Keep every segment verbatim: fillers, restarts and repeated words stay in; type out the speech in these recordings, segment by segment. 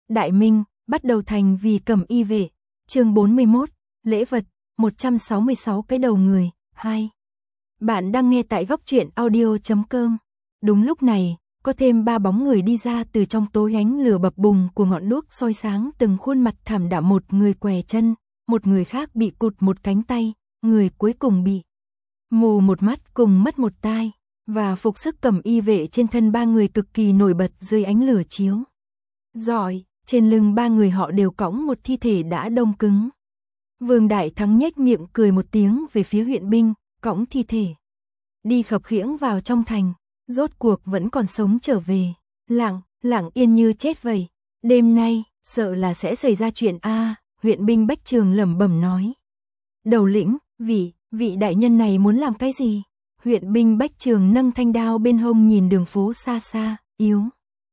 Đại Minh, bắt đầu thành vì Cẩm Y vệ. Chương bốn mươi mốt, lễ vật, một trăm sáu mươi sáu cái đầu người, hai. Bạn đang nghe tại góc truyện audio chấm com. Đúng lúc này, có thêm ba bóng người đi ra từ trong tối ánh lửa bập bùng của ngọn đuốc soi sáng từng khuôn mặt thảm đạm, một người què chân, một người khác bị cụt một cánh tay, người cuối cùng bị mù một mắt cùng mất một tai, và phục sức Cẩm Y vệ trên thân ba người cực kỳ nổi bật dưới ánh lửa chiếu rọi. Trên lưng ba người họ đều cõng một thi thể đã đông cứng. Vương Đại Thắng nhếch miệng cười một tiếng về phía huyện binh, cõng thi thể đi khập khiễng vào trong thành, rốt cuộc vẫn còn sống trở về, lặng, lặng yên như chết vậy. Đêm nay, sợ là sẽ xảy ra chuyện a, huyện binh Bách Trường lẩm bẩm nói. Đầu lĩnh, vị, vị đại nhân này muốn làm cái gì? Huyện binh Bách Trường nâng thanh đao bên hông nhìn đường phố xa xa, yếu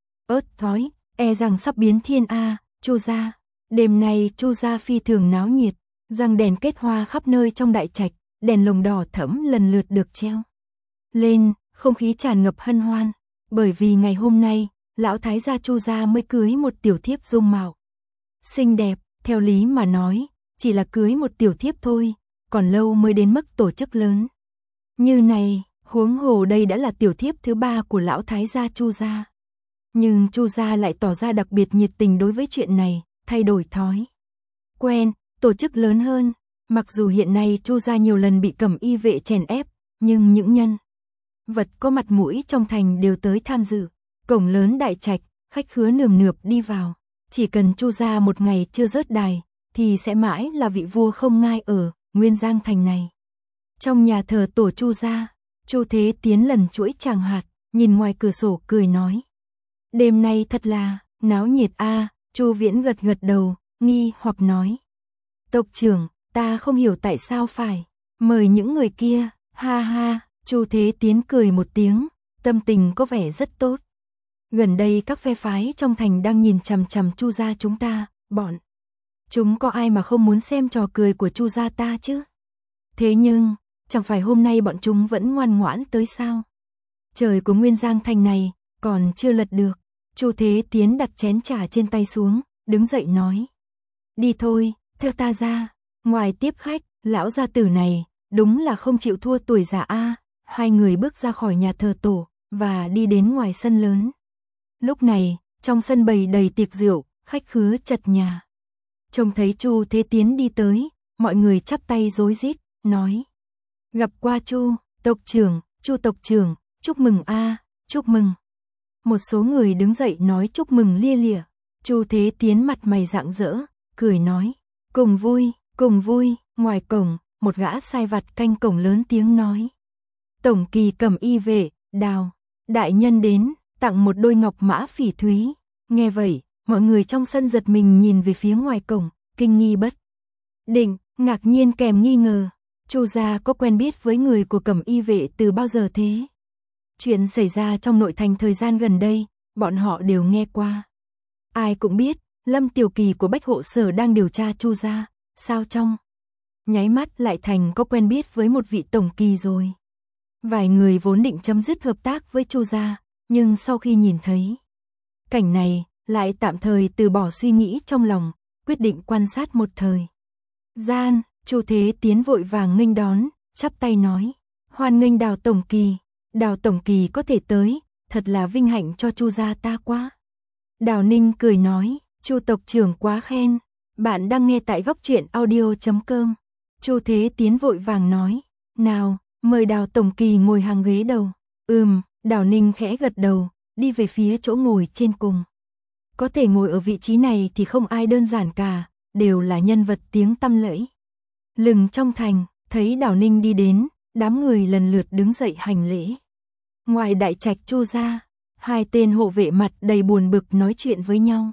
ớt thói, e rằng sắp biến thiên a, Chu gia. Đêm nay Chu gia phi thường náo nhiệt, răng đèn kết hoa khắp nơi trong đại trạch, đèn lồng đỏ thẫm lần lượt được treo lên, không khí tràn ngập hân hoan, bởi vì ngày hôm nay, lão thái gia Chu gia mới cưới một tiểu thiếp dung mạo xinh đẹp, theo lý mà nói, chỉ là cưới một tiểu thiếp thôi, còn lâu mới đến mức tổ chức lớn như này, huống hồ đây đã là tiểu thiếp thứ ba của lão thái gia Chu gia. Nhưng Chu gia lại tỏ ra đặc biệt nhiệt tình đối với chuyện này, thay đổi thói quen, tổ chức lớn hơn. Mặc dù hiện nay Chu gia nhiều lần bị Cẩm Y vệ chèn ép, nhưng những nhân vật có mặt mũi trong thành đều tới tham dự. Cổng lớn đại trạch, khách khứa nườm nượp đi vào. Chỉ cần Chu gia một ngày chưa rớt đài, thì sẽ mãi là vị vua không ngai ở Nguyên Giang thành này. Trong nhà thờ tổ Chu gia, Chu Thế Tiến lần chuỗi tràng hạt, nhìn ngoài cửa sổ cười nói. Đêm nay thật là náo nhiệt a. Chu Viễn gật gật đầu, nghi hoặc nói. Tộc trưởng, ta không hiểu tại sao phải mời những người kia, ha ha. Chu Thế Tiến cười một tiếng, tâm tình có vẻ rất tốt. Gần đây các phe phái trong thành đang nhìn chằm chằm Chu gia chúng ta, bọn chúng có ai mà không muốn xem trò cười của Chu gia ta chứ? Thế nhưng, chẳng phải hôm nay bọn chúng vẫn ngoan ngoãn tới sao? Trời của Nguyên Giang thành này còn chưa lật được. Chu Thế Tiến đặt chén trà trên tay xuống, đứng dậy nói. Đi thôi, theo ta ra. Ngoài tiếp khách, lão gia tử này, đúng là không chịu thua tuổi già a. Hai người bước ra khỏi nhà thờ tổ, và đi đến ngoài sân lớn. Lúc này, trong sân bày đầy tiệc rượu, khách khứa chật nhà. Trông thấy Chu Thế Tiến đi tới, mọi người chắp tay rối rít, nói. Gặp qua Chu, tộc trưởng, Chu tộc trưởng, chúc mừng a, chúc mừng. Một số người đứng dậy nói chúc mừng lia lịa. Chu Thế Tiến mặt mày rạng rỡ, cười nói, cùng vui, cùng vui. Ngoài cổng, một gã sai vặt canh cổng lớn tiếng nói. Tổng kỳ Cẩm Y vệ, Đào, đại nhân đến, tặng một đôi ngọc mã phỉ thúy. Nghe vậy, mọi người trong sân giật mình nhìn về phía ngoài cổng, kinh nghi bất định, ngạc nhiên kèm nghi ngờ. Chu gia có quen biết với người của Cẩm Y vệ từ bao giờ thế? Chuyện xảy ra trong nội thành thời gian gần đây, bọn họ đều nghe qua. Ai cũng biết, Lâm Tiểu Kỳ của Bách Hộ Sở đang điều tra Chu gia, sao trong nháy mắt lại thành có quen biết với một vị tổng kỳ rồi. Vài người vốn định chấm dứt hợp tác với Chu gia, nhưng sau khi nhìn thấy cảnh này, lại tạm thời từ bỏ suy nghĩ trong lòng, quyết định quan sát một thời gian. Chu Thế Tiến vội vàng nghênh đón, chắp tay nói, hoan nghênh Đào tổng kỳ. Đào tổng kỳ có thể tới, thật là vinh hạnh cho Chu gia ta quá. Đào Ninh cười nói, Chu tộc trưởng quá khen. Bạn đang nghe tại góc truyện audio chấm com. Chu Thế Tiến vội vàng nói, nào, mời Đào tổng kỳ ngồi hàng ghế đầu. Ừm, Đào Ninh khẽ gật đầu, đi về phía chỗ ngồi trên cùng. Có thể ngồi ở vị trí này thì không ai đơn giản cả, đều là nhân vật tiếng tăm lẫy lừng trong thành. Thấy Đào Ninh đi đến, đám người lần lượt đứng dậy hành lễ. Ngoài đại trạch Chu gia, hai tên hộ vệ mặt đầy buồn bực nói chuyện với nhau.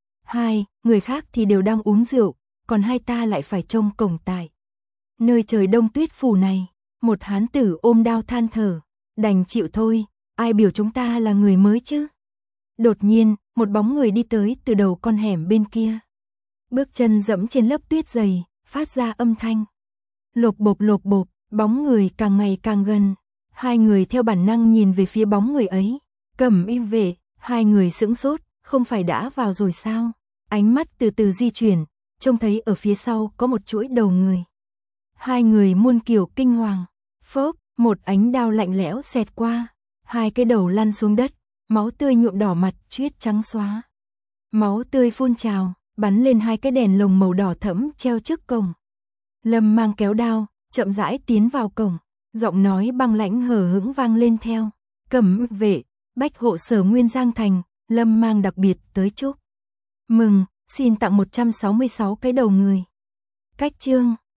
Hai người khác thì đều đang uống rượu, còn hai ta lại phải trông cổng tại nơi trời đông tuyết phủ này. Một hán tử ôm đao than thở, đành chịu thôi, ai biểu chúng ta là người mới chứ. Đột nhiên, một bóng người đi tới từ đầu con hẻm bên kia. Bước chân dẫm trên lớp tuyết dày, phát ra âm thanh lộp bộp lộp bộp. Bóng người càng ngày càng gần. Hai người theo bản năng nhìn về phía bóng người ấy. Cẩm Y vệ, hai người sững sốt, không phải đã vào rồi sao? ánh mắt từ từ di chuyển, trông thấy ở phía sau có một chuỗi đầu người. Hai người muôn kiểu kinh hoàng, phốc, một ánh đao lạnh lẽo xẹt qua, hai cái đầu lăn xuống đất, máu tươi nhuộm đỏ mặt, triết trắng xóa. Máu tươi phun trào, bắn lên hai cái đèn lồng màu đỏ thẫm treo trước cổng. Lâm Mang kéo đao, chậm rãi tiến vào cổng, giọng nói băng lãnh hờ hững vang lên theo. Cẩm vệ, bách hộ sở Nguyên Giang Thành, Lâm Mang đặc biệt tới chúc mừng, xin tặng một trăm sáu mươi sáu cái đầu người. Cách chương